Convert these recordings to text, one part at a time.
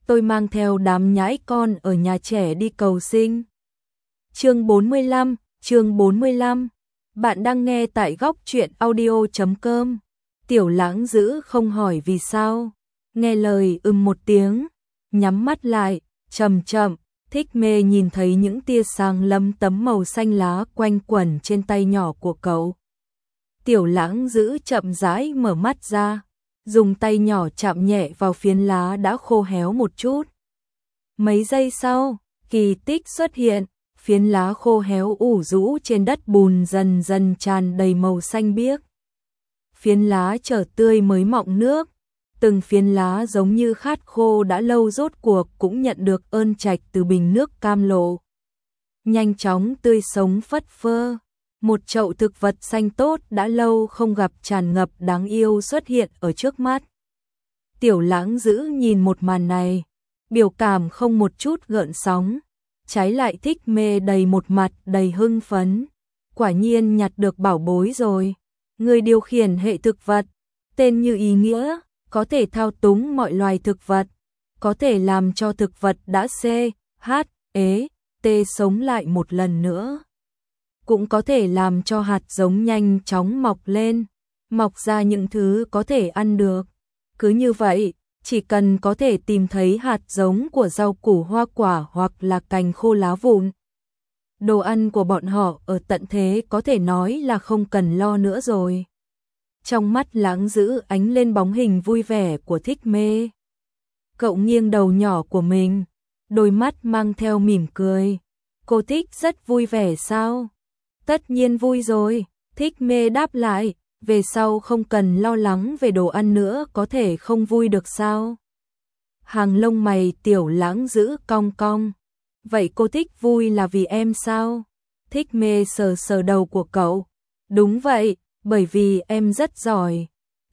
tôi mang theo đám nhãi con ở nhà trẻ đi cầu sinh. Chương 45, bạn đang nghe tại góc truyện audio.com. Tiểu Lãng Dữ không hỏi vì sao, nghe lời một tiếng, nhắm mắt lại, chậm chậm. Thích Mê nhìn thấy những tia sáng lấm tấm màu xanh lá quanh quẩn trên tay nhỏ của cậu. Tiểu Lãng Dữ chậm rãi mở mắt ra, dùng tay nhỏ chạm nhẹ vào phiến lá đã khô héo một chút. Mấy giây sau, kỳ tích xuất hiện, phiến lá khô héo ủ rũ trên đất bùn dần dần tràn đầy màu xanh biếc. Phiến lá trở tươi mới mọng nước, từng phiến lá giống như khát khô đã lâu rốt cuộc cũng nhận được ơn trạch từ bình nước cam lộ. Nhanh chóng tươi sống phất phơ, một chậu thực vật xanh tốt đã lâu không gặp tràn ngập đáng yêu xuất hiện ở trước mắt. Tiểu Lãng Dữ nhìn một màn này, biểu cảm không một chút gợn sóng, trái lại Thích Mê đầy một mặt đầy hưng phấn. Quả nhiên nhặt được bảo bối rồi. Người điều khiển hệ thực vật, tên như ý nghĩa, có thể thao túng mọi loài thực vật, có thể làm cho thực vật đã sống lại một lần nữa. Cũng có thể làm cho hạt giống nhanh chóng mọc lên, mọc ra những thứ có thể ăn được. Cứ như vậy, chỉ cần có thể tìm thấy hạt giống của rau củ hoa quả hoặc là cành khô lá vụn, đồ ăn của bọn họ ở tận thế có thể nói là không cần lo nữa rồi. Trong mắt Lãng Dữ ánh lên bóng hình vui vẻ của Thích Mê. Cậu nghiêng đầu nhỏ của mình, đôi mắt mang theo mỉm cười. Cô Thích rất vui vẻ sao? Tất nhiên vui rồi, Thích Mê đáp lại, về sau không cần lo lắng về đồ ăn nữa, có thể không vui được sao? Hàng lông mày Tiểu Lãng Dữ cong cong. Vậy cô Thích vui là vì em sao? Thích Mê sờ sờ đầu của cậu. Đúng vậy, bởi vì em rất giỏi.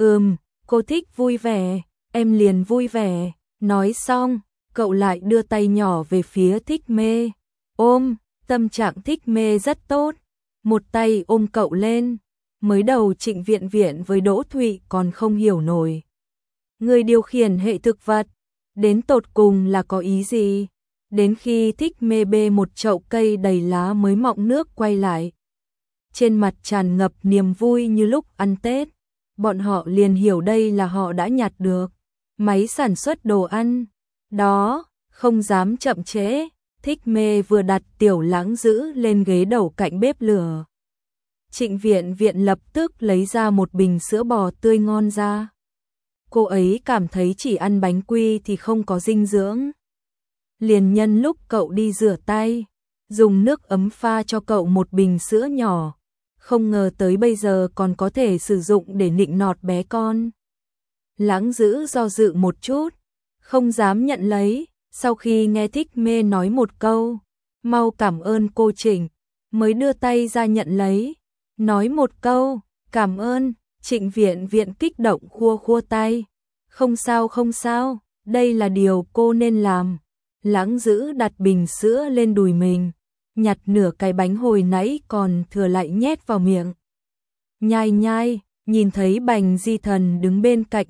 Cô Thích vui vẻ, em liền vui vẻ. Nói xong, cậu lại đưa tay nhỏ về phía Thích Mê. Ôm, tâm trạng Thích Mê rất tốt. Một tay ôm cậu lên. Mới đầu Trịnh Viện Viện với Đỗ Thụy còn không hiểu nổi. Người điều khiển hệ thực vật, đến tột cùng là có ý gì? Đến khi Thích Mê bê một chậu cây đầy lá mới mọng nước quay lại, trên mặt tràn ngập niềm vui như lúc ăn Tết. Bọn họ liền hiểu đây là họ đã nhặt được máy sản xuất đồ ăn. Đó, không dám chậm trễ. Thích Mê vừa đặt Tiểu Lãng Dữ lên ghế đầu cạnh bếp lửa. Trịnh Viện Viện lập tức lấy ra một bình sữa bò tươi ngon ra. Cô ấy cảm thấy chỉ ăn bánh quy thì không có dinh dưỡng. Liền nhân lúc cậu đi rửa tay, dùng nước ấm pha cho cậu một bình sữa nhỏ. Không ngờ tới bây giờ còn có thể sử dụng để nịnh nọt bé con. Lãng Dữ do dự một chút, không dám nhận lấy. Sau khi nghe Thích Mê nói một câu, mau cảm ơn cô Trịnh, mới đưa tay ra nhận lấy. Nói một câu, cảm ơn, Trịnh Viện Viện kích động khua khua tay. Không sao, đây là điều cô nên làm. Lãng Dữ đặt bình sữa lên đùi mình, nhặt nửa cái bánh hồi nãy còn thừa lại nhét vào miệng. Nhai nhai, nhìn thấy Bành Di Thần đứng bên cạnh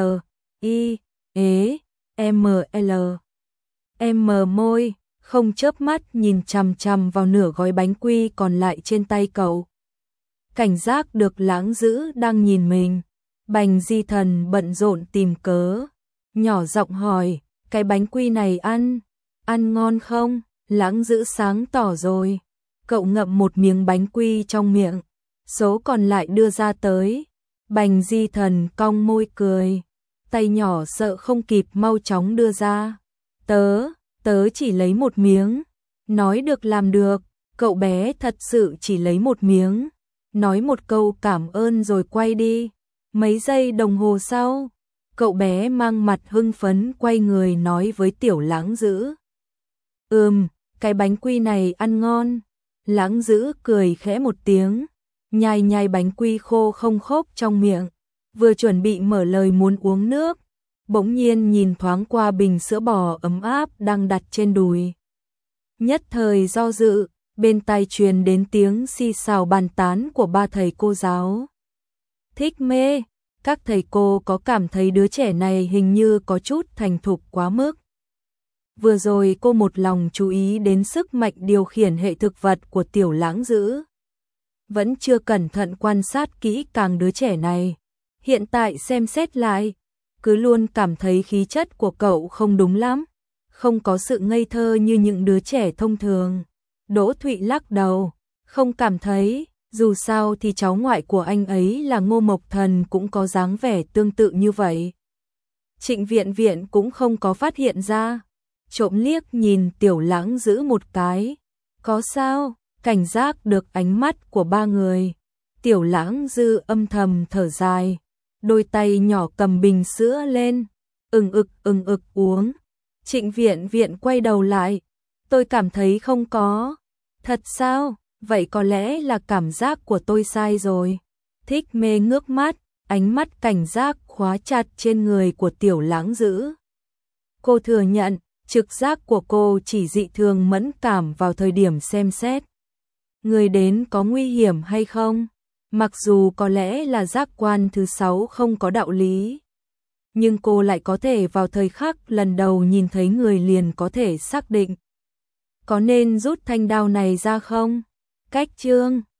M môi, không chớp mắt nhìn chằm chằm vào nửa gói bánh quy còn lại trên tay cậu. Cảnh giác được Lãng Dữ đang nhìn mình, Bành Di Thần bận rộn tìm cớ, nhỏ giọng hỏi, cái bánh quy này ăn ngon không? Lãng Dữ sáng tỏ rồi. Cậu ngậm một miếng bánh quy trong miệng, số còn lại đưa ra tới. Bành Di Thần cong môi cười, tay nhỏ sợ không kịp mau chóng đưa ra. Tớ chỉ lấy một miếng. Nói được làm được, cậu bé thật sự chỉ lấy một miếng. Nói một câu cảm ơn rồi quay đi. Mấy giây đồng hồ sau, cậu bé mang mặt hưng phấn quay người nói với Tiểu Lãng Dữ. Cái bánh quy này ăn ngon. Lãng Dữ cười khẽ một tiếng, nhai nhai bánh quy khô không khốp trong miệng, vừa chuẩn bị mở lời muốn uống nước, bỗng nhiên nhìn thoáng qua bình sữa bò ấm áp đang đặt trên đùi. Nhất thời do dự, bên tai truyền đến tiếng xì xào bàn tán của ba thầy cô giáo. Thích Mê, các thầy cô có cảm thấy đứa trẻ này hình như có chút thành thục quá mức. Vừa rồi cô một lòng chú ý đến sức mạnh điều khiển hệ thực vật của Tiểu Lãng Dữ. Vẫn chưa cẩn thận quan sát kỹ càng đứa trẻ này. Hiện tại xem xét lại, cứ luôn cảm thấy khí chất của cậu không đúng lắm. Không có sự ngây thơ như những đứa trẻ thông thường. Đỗ Thụy lắc đầu, không cảm thấy, dù sao thì cháu ngoại của anh ấy là Ngô Mộc Thần cũng có dáng vẻ tương tự như vậy. Trịnh Viện Viện cũng không có phát hiện ra, trộm liếc nhìn Tiểu Lãng Dữ một cái. Có sao? Cảnh giác được ánh mắt của ba người. Tiểu Lãng Dữ âm thầm thở dài, đôi tay nhỏ cầm bình sữa lên, ừng ực uống. Trịnh Viện Viện quay đầu lại, tôi cảm thấy không có. Thật sao? Vậy có lẽ là cảm giác của tôi sai rồi. Thích Mê ngước mắt, ánh mắt cảnh giác khóa chặt trên người của Tiểu Lãng Dữ. Cô thừa nhận, trực giác của cô chỉ dị thường mẫn cảm vào thời điểm xem xét người đến có nguy hiểm hay không. Mặc dù có lẽ là giác quan thứ 6 không có đạo lý, nhưng cô lại có thể vào thời khắc lần đầu nhìn thấy người liền có thể xác định. Có nên rút thanh đao này ra không? Cách chương